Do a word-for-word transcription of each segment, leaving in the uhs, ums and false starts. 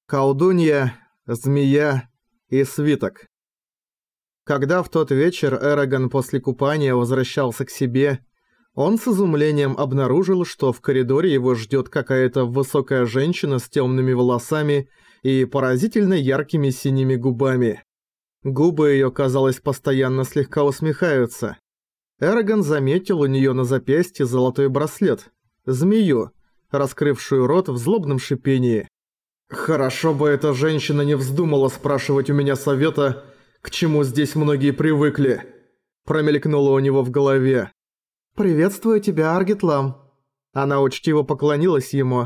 Колдунья, змея и свиток. Когда в тот вечер Эрагон после купания возвращался к себе, он с изумлением обнаружил, что в коридоре его ждет какая-то высокая женщина с темными волосами и поразительно яркими синими губами. Губы ее, казалось, постоянно слегка усмехаются. Эрагон заметил у нее на запястье золотой браслет, змею, раскрывшую рот в злобном шипении. «Хорошо бы эта женщина не вздумала спрашивать у меня совета, к чему здесь многие привыкли», промелькнуло у него в голове. «Приветствую тебя, Аргитлам». Она учтиво поклонилась ему.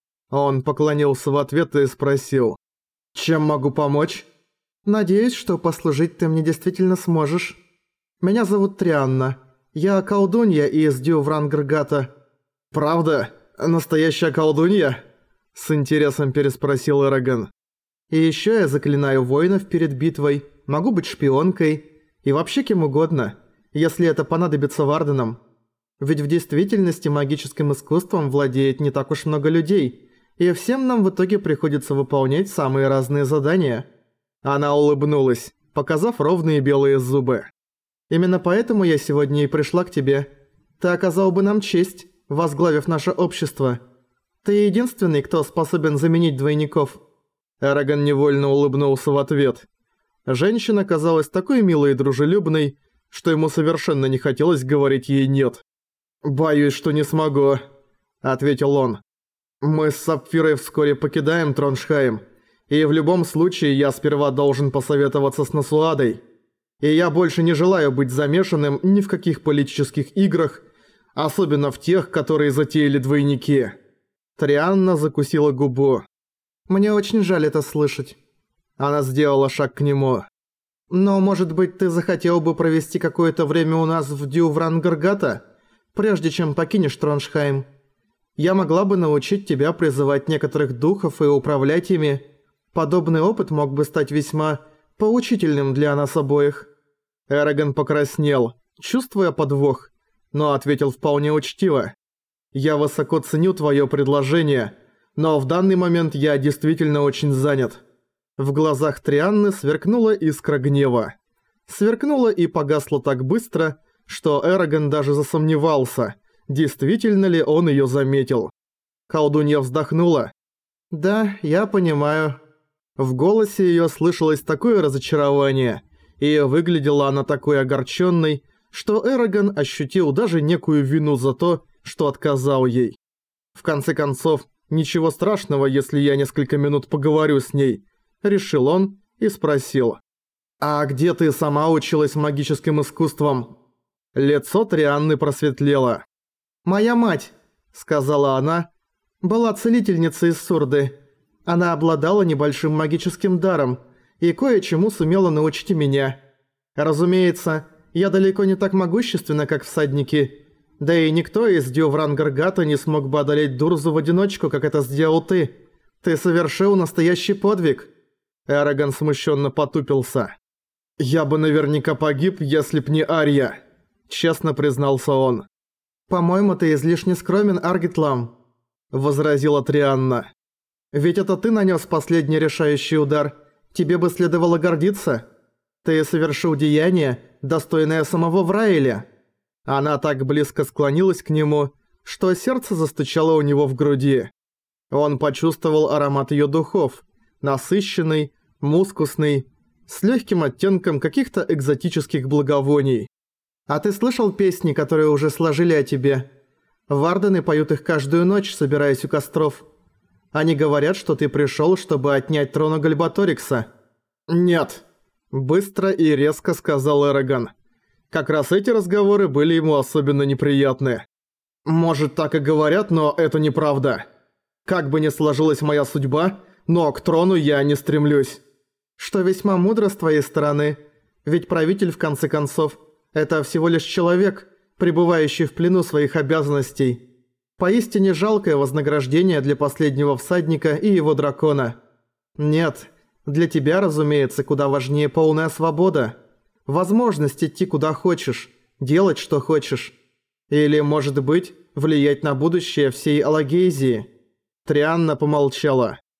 Он поклонился в ответ и спросил: «Чем могу помочь?» «Надеюсь, что послужить ты мне действительно сможешь. Меня зовут Трианна. Я колдунья из Дюврангргата». «Правда? Настоящая колдунья?» С интересом переспросил Эрагон. «И ещё я заклинаю воинов перед битвой, могу быть шпионкой и вообще кем угодно, если это понадобится Варденам. Ведь в действительности магическим искусством владеет не так уж много людей, и всем нам в итоге приходится выполнять самые разные задания». Она улыбнулась, показав ровные белые зубы. «Именно поэтому я сегодня и пришла к тебе. Ты оказал бы нам честь, возглавив наше общество. Ты единственный, кто способен заменить двойников». Эрагон невольно улыбнулся в ответ. Женщина казалась такой милой и дружелюбной, что ему совершенно не хотелось говорить ей «нет». «Боюсь, что не смогу», — ответил он. «Мы с Сапфирой вскоре покидаем Троншхайм, и в любом случае я сперва должен посоветоваться с Насуадой. И я больше не желаю быть замешанным ни в каких политических играх, особенно в тех, которые затеяли двойники». Трианна закусила губу. «Мне очень жаль это слышать». Она сделала шаг к нему. «Но, может быть, ты захотел бы провести какое-то время у нас в Дюврангргата, прежде чем покинешь Троншхайм? Я могла бы научить тебя призывать некоторых духов и управлять ими. Подобный опыт мог бы стать весьма поучительным для нас обоих». Эрагон покраснел, чувствуя подвох, но ответил вполне учтиво. «Я высоко ценю твое предложение, но в данный момент я действительно очень занят». В глазах Трианны сверкнула искра гнева. Сверкнула и погасла так быстро, что Эрагон даже засомневался, действительно ли он ее заметил. Колдунья вздохнула. «Да, я понимаю». В голосе ее слышалось такое разочарование, и выглядела она такой огорченной, что Эрагон ощутил даже некую вину за то, что отказал ей. «В конце концов, ничего страшного, если я несколько минут поговорю с ней», — решил он и спросил. «А где ты сама училась магическим искусствам?» Лицо Трианны просветлело. «Моя мать», — сказала она, — «была целительницей из Сурды. Она обладала небольшим магическим даром и кое-чему сумела научить меня. Разумеется, я далеко не так могущественна, как всадники, да и никто из Дюврангргата не смог бы одолеть Дурзу в одиночку, как это сделал ты. Ты совершил настоящий подвиг». Эрагон смущенно потупился. «Я бы наверняка погиб, если б не Ария», — честно признался он. «По-моему, ты излишне скромен, Аргитлам», — возразила Трианна. «Ведь это ты нанес последний решающий удар. Тебе бы следовало гордиться. Ты совершил деяние, достойное самого Враэля». Она так близко склонилась к нему, что сердце застучало у него в груди. Он почувствовал аромат ее духов, насыщенный, мускусный, с легким оттенком каких-то экзотических благовоний. «А ты слышал песни, которые уже сложили о тебе? Вардены поют их каждую ночь, собираясь у костров. Они говорят, что ты пришел, чтобы отнять трон у Гальбаторикса». «Нет», – быстро и резко сказал Эрагон. Как раз эти разговоры были ему особенно неприятны. «Может, так и говорят, но это неправда. Как бы ни сложилась моя судьба, но к трону я не стремлюсь». «Что весьма мудро с твоей стороны, ведь правитель, в конце концов, это всего лишь человек, пребывающий в плену своих обязанностей. Поистине жалкое вознаграждение для последнего всадника и его дракона. Нет, для тебя, разумеется, куда важнее полная свобода. Возможность идти куда хочешь, делать что хочешь. Или, может быть, влиять на будущее всей Алагейзии». Трианна помолчала.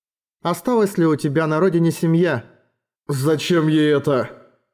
Осталась ли у тебя на родине семья? Зачем ей это?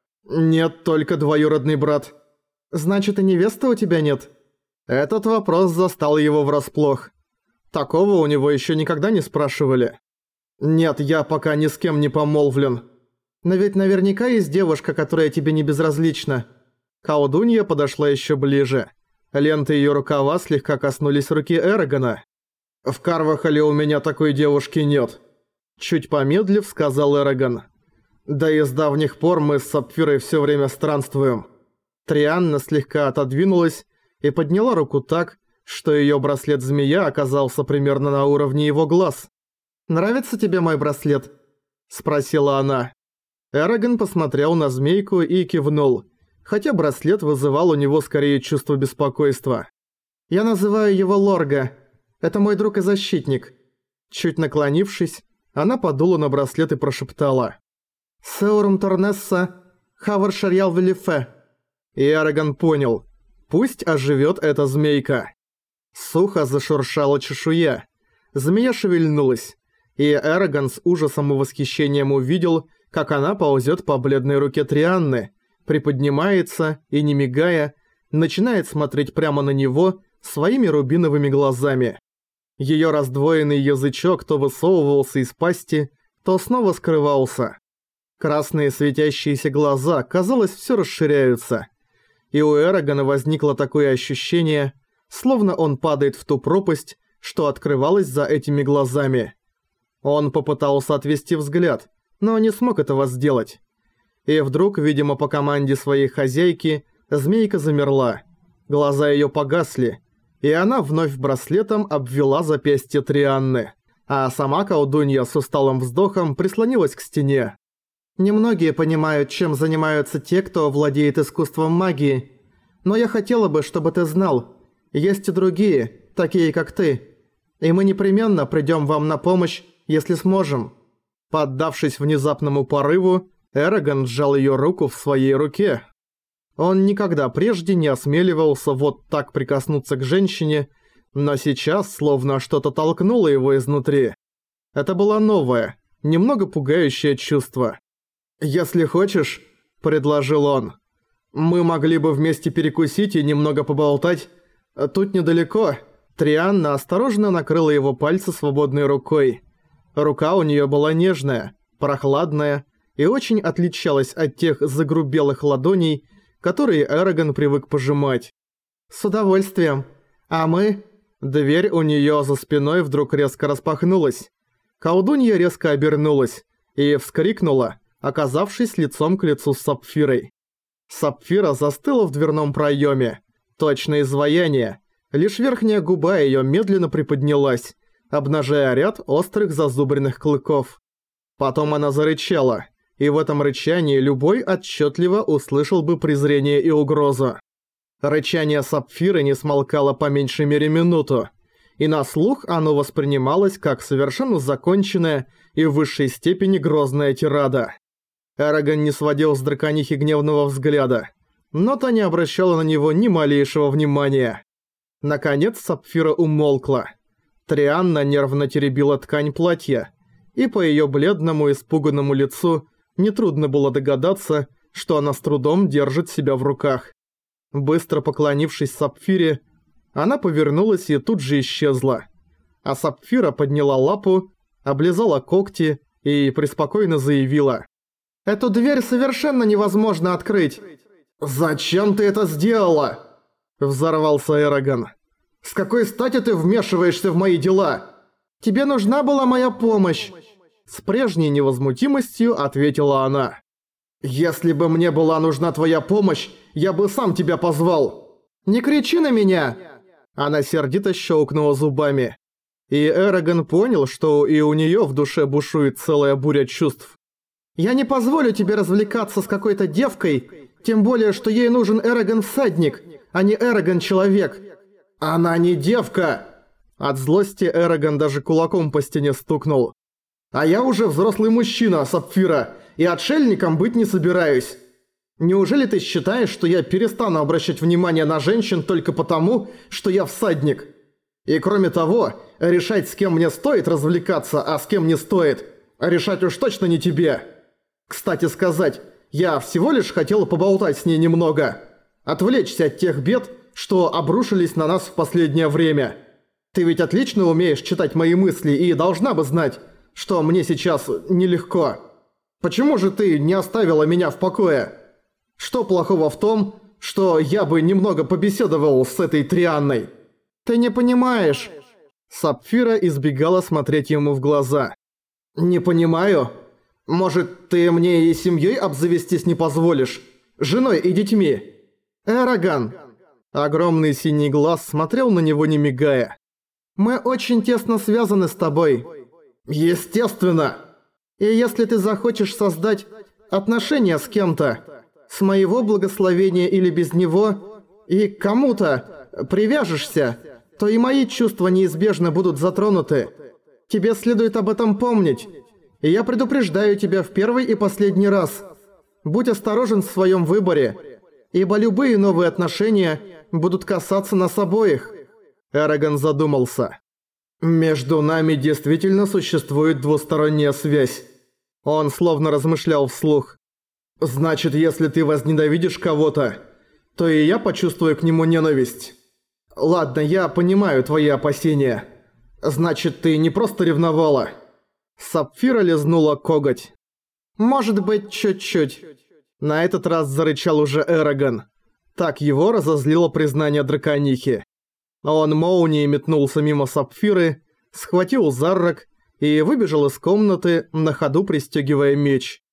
Нет, только двоюродный брат. Значит, и невесты у тебя нет? Этот вопрос застал его врасплох. Такого у него еще никогда не спрашивали. Нет, я пока ни с кем не помолвлен. Но ведь наверняка есть девушка, которая тебе не безразлична. Колдунья подошла еще ближе. Ленты ее рукава слегка коснулись руки Эрагона. «В Карвахале у меня такой девушки нет», – чуть помедлив сказал Эрагон. «Да и с давних пор мы с Сапфирой все время странствуем». Трианна слегка отодвинулась и подняла руку так, что ее браслет-змея оказался примерно на уровне его глаз. «Нравится тебе мой браслет?» – спросила она. Эрагон посмотрел на змейку и кивнул, хотя браслет вызывал у него скорее чувство беспокойства. «Я называю его Лорга. Это мой друг и защитник». Чуть наклонившись, она подула на браслет и прошептала: «Сеурум Торнесса, Хавар Шарьял Велифе». И Эрагон понял, пусть оживет эта змейка. Сухо зашуршала чешуя. Змея шевельнулась, и Эрагон с ужасом и восхищением увидел, как она ползет по бледной руке Трианны, приподнимается и, не мигая, начинает смотреть прямо на него своими рубиновыми глазами. Ее раздвоенный язычок то высовывался из пасти, то снова скрывался. Красные светящиеся глаза, казалось, все расширяются. И у Эрагона возникло такое ощущение, словно он падает в ту пропасть, что открывалась за этими глазами. Он попытался отвести взгляд, но не смог этого сделать. И вдруг, видимо по команде своей хозяйки, змейка замерла. Глаза её погасли, и она вновь браслетом обвела запястье Трианны, а сама колдунья с усталым вздохом прислонилась к стене. «Немногие понимают, чем занимаются те, кто владеет искусством магии. Но я хотела бы, чтобы ты знал, есть и другие, такие как ты. И мы непременно придём вам на помощь, если сможем». Поддавшись внезапному порыву, Эрагон сжал её руку в своей руке. Он никогда прежде не осмеливался вот так прикоснуться к женщине, но сейчас словно что-то толкнуло его изнутри. Это было новое, немного пугающее чувство. «Если хочешь», — предложил он, — «мы могли бы вместе перекусить и немного поболтать. Тут недалеко». Трианна осторожно накрыла его пальцы свободной рукой. Рука у неё была нежная, прохладная и очень отличалась от тех загрубелых ладоней, которые Эрагон привык пожимать. «С удовольствием. А мы...» Дверь у неё за спиной вдруг резко распахнулась. Колдунья резко обернулась и вскрикнула, оказавшись лицом к лицу с Сапфирой. Сапфира застыла в дверном проёме. Точно изваяние. Лишь верхняя губа её медленно приподнялась, обнажая ряд острых зазубренных клыков. Потом она зарычала, и в этом рычании любой отчётливо услышал бы презрение и угрозу. Рычание Сапфиры не смолкало по меньшей мере минуту, и на слух оно воспринималось как совершенно законченная и в высшей степени грозная тирада. Эрагон не сводил с драконихи гневного взгляда, но та не обращала на него ни малейшего внимания. Наконец Сапфира умолкла. Трианна нервно теребила ткань платья, и по её бледному испуганному лицу нетрудно было догадаться, что она с трудом держит себя в руках. Быстро поклонившись Сапфире, она повернулась и тут же исчезла. А Сапфира подняла лапу, облизала когти и преспокойно заявила: «Эту дверь совершенно невозможно открыть!» «Зачем ты это сделала?» – взорвался Эрагон. «С какой стати ты вмешиваешься в мои дела?» «Тебе нужна была моя помощь!» С прежней невозмутимостью ответила она. «Если бы мне была нужна твоя помощь, я бы сам тебя позвал!» «Не кричи на меня!» Она сердито щелкнула зубами. И Эрагон понял, что и у неё в душе бушует целая буря чувств. «Я не позволю тебе развлекаться с какой-то девкой, тем более, что ей нужен Эрагон-всадник, а не Эрагон-человек». «Она не девка!» От злости Эрагон даже кулаком по стене стукнул. «А я уже взрослый мужчина, Сапфира, и отшельником быть не собираюсь. Неужели ты считаешь, что я перестану обращать внимание на женщин только потому, что я всадник? И кроме того, решать, с кем мне стоит развлекаться, а с кем не стоит, Решать уж точно не тебе. Кстати сказать, я всего лишь хотел поболтать с ней немного. Отвлечься от тех бед, что обрушились на нас в последнее время. Ты ведь отлично умеешь читать мои мысли и должна бы знать, что мне сейчас нелегко. Почему же ты не оставила меня в покое? Что плохого в том, что я бы немного побеседовал с этой Трианной? Ты не понимаешь. Сапфира избегала смотреть ему в глаза. Не понимаю. Может, ты мне и семьей обзавестись не позволишь? Женой и детьми? Эраган. Огромный синий глаз смотрел на него не мигая. Мы очень тесно связаны с тобой. Естественно. И если ты захочешь создать отношения с кем-то, с моего благословения или без него, и к кому-то привяжешься, то и мои чувства неизбежно будут затронуты. Тебе следует об этом помнить. И я предупреждаю тебя в первый и последний раз. Будь осторожен в своем выборе, ибо любые новые отношения будут касаться нас обоих. Эрагон задумался. Между нами действительно существует двусторонняя связь. Он словно размышлял вслух. Значит, если ты возненавидишь кого-то, то и я почувствую к нему ненависть. Ладно, я понимаю твои опасения. Значит, ты не просто ревновала. Сапфира лизнула коготь. Может быть, чуть-чуть. На этот раз зарычал уже Эрагон. Так его разозлило признание драконихи. Он молнией метнулся мимо Сапфиры, схватил Заррак и выбежал из комнаты, на ходу пристегивая меч.